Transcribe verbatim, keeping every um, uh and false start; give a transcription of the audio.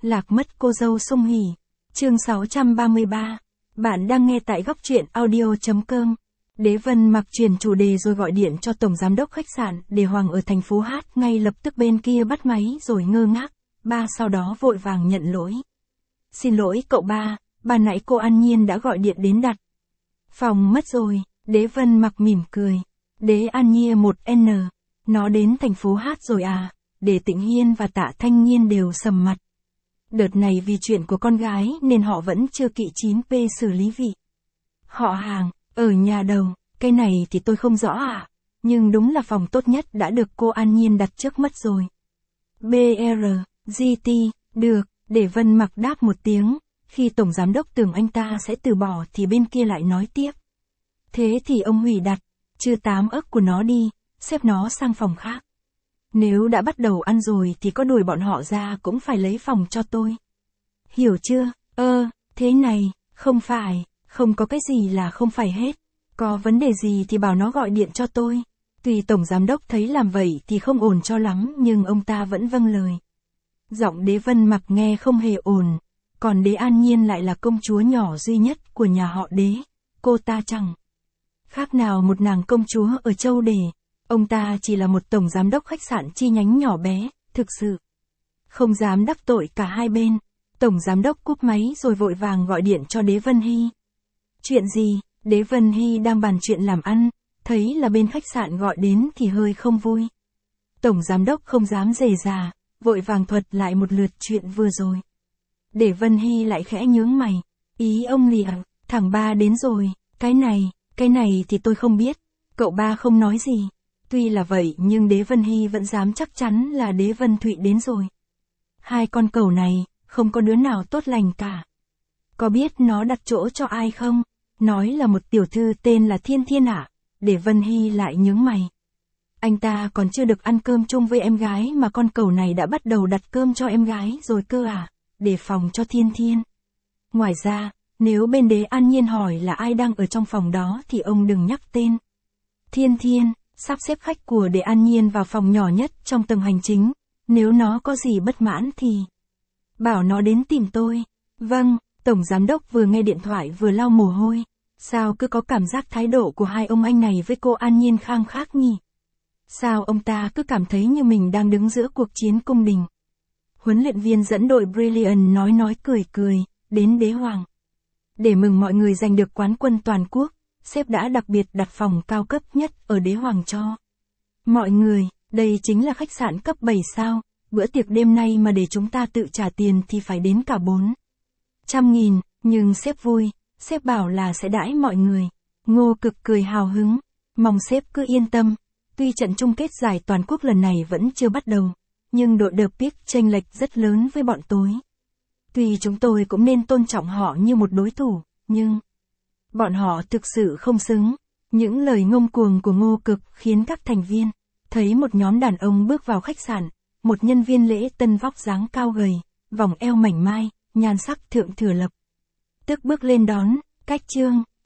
Lạc mất cô dâu Sung Hỉ. Chương sáu trăm ba mươi ba. Bạn đang nghe tại góc truyện audio.com. Đế Vân Mặc chuyển chủ đề rồi gọi điện cho tổng giám đốc khách sạn để Hoàng ở thành phố Hát, ngay lập tức bên kia bắt máy rồi ngơ ngác. Ba sau đó vội vàng nhận lỗi. Xin lỗi cậu ba, ban nãy cô An Nhiên đã gọi điện đến đặt phòng mất rồi. Đế Vân Mặc mỉm cười. Đế An Nhiên một N. Nó đến thành phố Hát rồi à? Để Tịnh Hiên và Tạ Thanh Nhiên đều sầm mặt. Đợt này vì chuyện của con gái nên họ vẫn chưa kỵ chín P xử lý vị họ hàng, ở nhà đầu, cái này thì tôi không rõ ạ. À? Nhưng đúng là phòng tốt nhất đã được cô An Nhiên đặt trước mất rồi. bê rờ, giê tê, được, để Vân Mặc đáp một tiếng, khi tổng giám đốc tưởng anh ta sẽ từ bỏ thì bên kia lại nói tiếp. Thế thì ông hủy đặt, chưa tám ức của nó đi, xếp nó sang phòng khác. Nếu đã bắt đầu ăn rồi thì có đuổi bọn họ ra cũng phải lấy phòng cho tôi. Hiểu chưa? Ơ, thế này, không phải, không có cái gì là không phải hết. Có vấn đề gì thì bảo nó gọi điện cho tôi. Tuy tổng giám đốc thấy làm vậy thì không ổn cho lắm nhưng ông ta vẫn vâng lời. Giọng Đế Vân Mặc nghe không hề ổn. Còn Đế An Nhiên lại là công chúa nhỏ duy nhất của nhà họ Đế. Cô ta chẳng khác nào một nàng công chúa ở châu Đề. Ông ta chỉ là một tổng giám đốc khách sạn chi nhánh nhỏ bé, thực sự không dám đắc tội cả hai bên. Tổng giám đốc cúp máy rồi vội vàng gọi điện cho Đế Vân Hy. Chuyện gì? Đế Vân Hy đang bàn chuyện làm ăn, thấy là bên khách sạn gọi đến thì hơi không vui. Tổng giám đốc không dám dề già, vội vàng thuật lại một lượt chuyện vừa rồi. Đế Vân Hy lại khẽ nhướng mày. Ý ông lìa, thằng ba đến rồi, cái này, cái này thì tôi không biết. Cậu ba không nói gì. Tuy là vậy nhưng Đế Vân Hy vẫn dám chắc chắn là Đế Vân Thụy đến rồi. Hai con cẩu này, không có đứa nào tốt lành cả. Có biết nó đặt chỗ cho ai không? Nói là một tiểu thư tên là Thiên Thiên ạ. À? Đế Vân Hy lại nhướng mày. Anh ta còn chưa được ăn cơm chung với em gái mà con cẩu này đã bắt đầu đặt cơm cho em gái rồi cơ à? Để phòng cho Thiên Thiên. Ngoài ra, nếu bên Đế An Nhiên hỏi là ai đang ở trong phòng đó thì ông đừng nhắc tên Thiên Thiên. Sắp xếp khách của Đế An Nhiên vào phòng nhỏ nhất trong tầng hành chính. Nếu nó có gì bất mãn thì bảo nó đến tìm tôi. Vâng, tổng giám đốc vừa nghe điện thoại vừa lau mồ hôi. Sao cứ có cảm giác thái độ của hai ông anh này với cô An Nhiên khang khác nhỉ? Sao ông ta cứ cảm thấy như mình đang đứng giữa cuộc chiến cung đình? Huấn luyện viên dẫn đội Brilliant nói nói cười cười, đến Đế Hoàng. Để mừng mọi người giành được quán quân toàn quốc, sếp đã đặc biệt đặt phòng cao cấp nhất ở Đế Hoàng cho mọi người. Đây chính là khách sạn cấp bảy sao. Bữa tiệc đêm nay mà để chúng ta tự trả tiền thì phải đến cả bốn trăm nghìn. Nhưng sếp vui, sếp bảo là sẽ đãi mọi người. Ngô Cực cười hào hứng. Mong sếp cứ yên tâm. Tuy trận chung kết giải toàn quốc lần này vẫn chưa bắt đầu, nhưng đội đờ piếc chênh lệch rất lớn với bọn tôi. Tuy chúng tôi cũng nên tôn trọng họ như một đối thủ, nhưng bọn họ thực sự không xứng. Những lời ngông cuồng của Ngô Cực khiến các thành viên thấy một nhóm đàn ông bước vào khách sạn. Một nhân viên lễ tân vóc dáng cao gầy, vòng eo mảnh mai, nhan sắc thượng thừa lập tức bước lên đón. Cách chương